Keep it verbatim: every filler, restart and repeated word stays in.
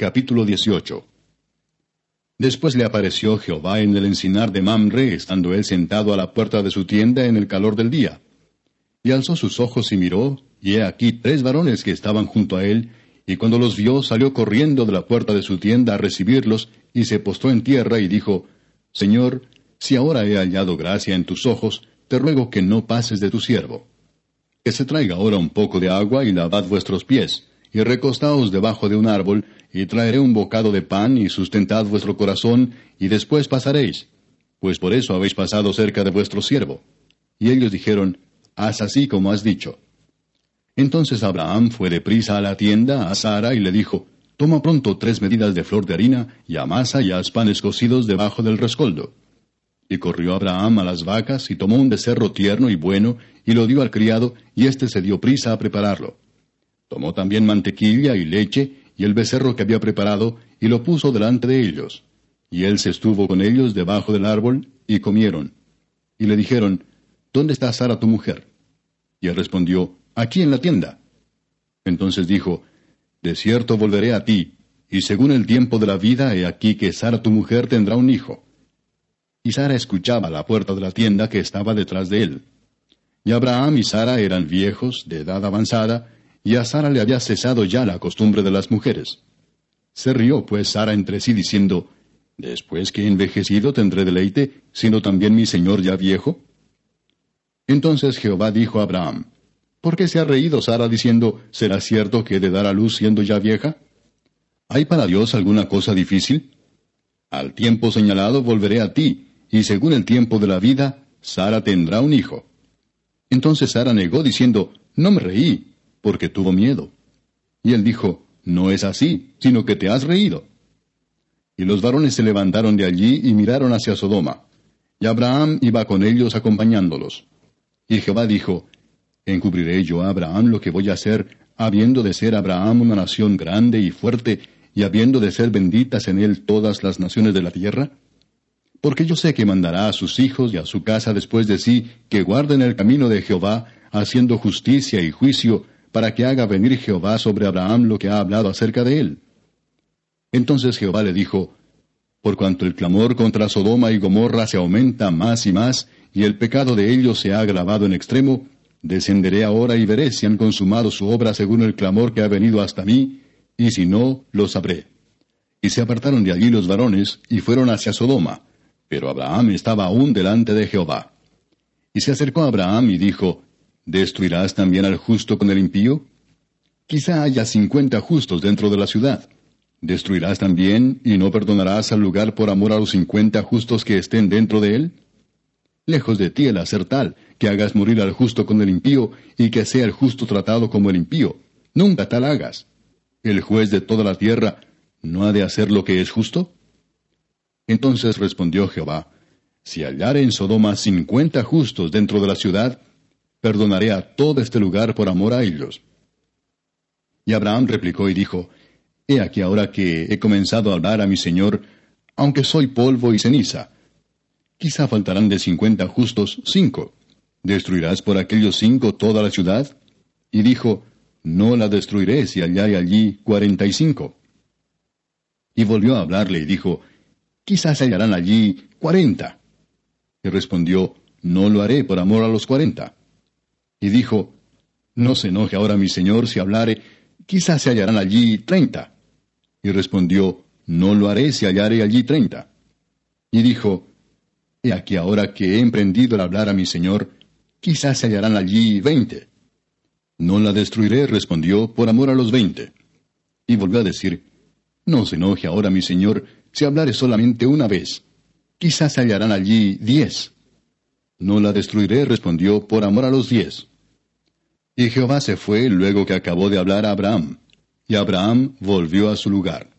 Capítulo dieciocho. Después le apareció Jehová en el encinar de Mamre, estando él sentado a la puerta de su tienda en el calor del día. Y alzó sus ojos y miró, y he aquí tres varones que estaban junto a él, y cuando los vio salió corriendo de la puerta de su tienda a recibirlos, y se postró en tierra y dijo, Señor, si ahora he hallado gracia en tus ojos, te ruego que no pases de tu siervo. Que se traiga ahora un poco de agua y lavad vuestros pies, y recostaos debajo de un árbol, y traeré un bocado de pan, y sustentad vuestro corazón, y después pasaréis, pues por eso habéis pasado cerca de vuestro siervo. Y ellos dijeron, Haz así como has dicho. Entonces Abraham fue deprisa a la tienda, a Sara, y le dijo, Toma pronto tres medidas de flor de harina, y amasa y haz panes cocidos debajo del rescoldo. Y corrió Abraham a las vacas, y tomó un becerro tierno y bueno, y lo dio al criado, y éste se dio prisa a prepararlo. Tomó también mantequilla y leche, y el becerro que había preparado, y lo puso delante de ellos. Y él se estuvo con ellos debajo del árbol, y comieron. Y le dijeron, ¿Dónde está Sara tu mujer? Y él respondió, Aquí en la tienda. Entonces dijo, De cierto volveré a ti, y según el tiempo de la vida, he aquí que Sara tu mujer tendrá un hijo. Y Sara escuchaba a la puerta de la tienda que estaba detrás de él. Y Abraham y Sara eran viejos, de edad avanzada, y a Sara le había cesado ya la costumbre de las mujeres. Se rió pues Sara entre sí diciendo, ¿Después que he envejecido tendré deleite, siendo también mi señor ya viejo? Entonces Jehová dijo a Abraham, ¿Por qué se ha reído Sara diciendo, ¿será cierto que he de dar a luz siendo ya vieja? ¿Hay para Dios alguna cosa difícil? Al tiempo señalado volveré a ti, y según el tiempo de la vida, Sara tendrá un hijo. Entonces Sara negó diciendo, No me reí, porque tuvo miedo. Y él dijo, No es así, sino que te has reído. Y los varones se levantaron de allí y miraron hacia Sodoma. Y Abraham iba con ellos acompañándolos. Y Jehová dijo, ¿Encubriré yo a Abraham lo que voy a hacer, habiendo de ser Abraham una nación grande y fuerte, y habiendo de ser benditas en él todas las naciones de la tierra? Porque yo sé que mandará a sus hijos y a su casa después de sí, que guarden el camino de Jehová, haciendo justicia y juicio, para que haga venir Jehová sobre Abraham lo que ha hablado acerca de él. Entonces Jehová le dijo, Por cuanto el clamor contra Sodoma y Gomorra se aumenta más y más, y el pecado de ellos se ha agravado en extremo, descenderé ahora y veré si han consumado su obra según el clamor que ha venido hasta mí, y si no, lo sabré. Y se apartaron de allí los varones, y fueron hacia Sodoma, pero Abraham estaba aún delante de Jehová. Y se acercó a Abraham y dijo, ¿Destruirás también al justo con el impío? Quizá haya cincuenta justos dentro de la ciudad. ¿Destruirás también y no perdonarás al lugar por amor a los cincuenta justos que estén dentro de él? Lejos de ti el hacer tal, que hagas morir al justo con el impío, y que sea el justo tratado como el impío. Nunca tal hagas. El juez de toda la tierra, ¿no ha de hacer lo que es justo? Entonces respondió Jehová, Si hallare en Sodoma cincuenta justos dentro de la ciudad, perdonaré a todo este lugar por amor a ellos. Y Abraham replicó y dijo, He aquí ahora que he comenzado a hablar a mi señor, aunque soy polvo y ceniza. Quizá faltarán de cincuenta justos cinco. ¿Destruirás por aquellos cinco toda la ciudad? Y dijo, No la destruiré si hallare allí cuarenta y cinco. Y volvió a hablarle y dijo, Quizás se hallarán allí cuarenta. Y respondió, No lo haré por amor a los cuarenta. Y dijo, No se enoje ahora mi señor si hablare, quizás se hallarán allí treinta. Y respondió, No lo haré si hallare allí treinta. Y dijo, He aquí ahora que he emprendido el hablar a mi señor, quizás se hallarán allí veinte. No la destruiré, respondió, por amor a los veinte. Y volvió a decir, No se enoje ahora mi señor si hablare solamente una vez, quizás se hallarán allí diez. No la destruiré, respondió, por amor a los diez. Y Jehová se fue luego que acabó de hablar a Abraham, y Abraham volvió a su lugar.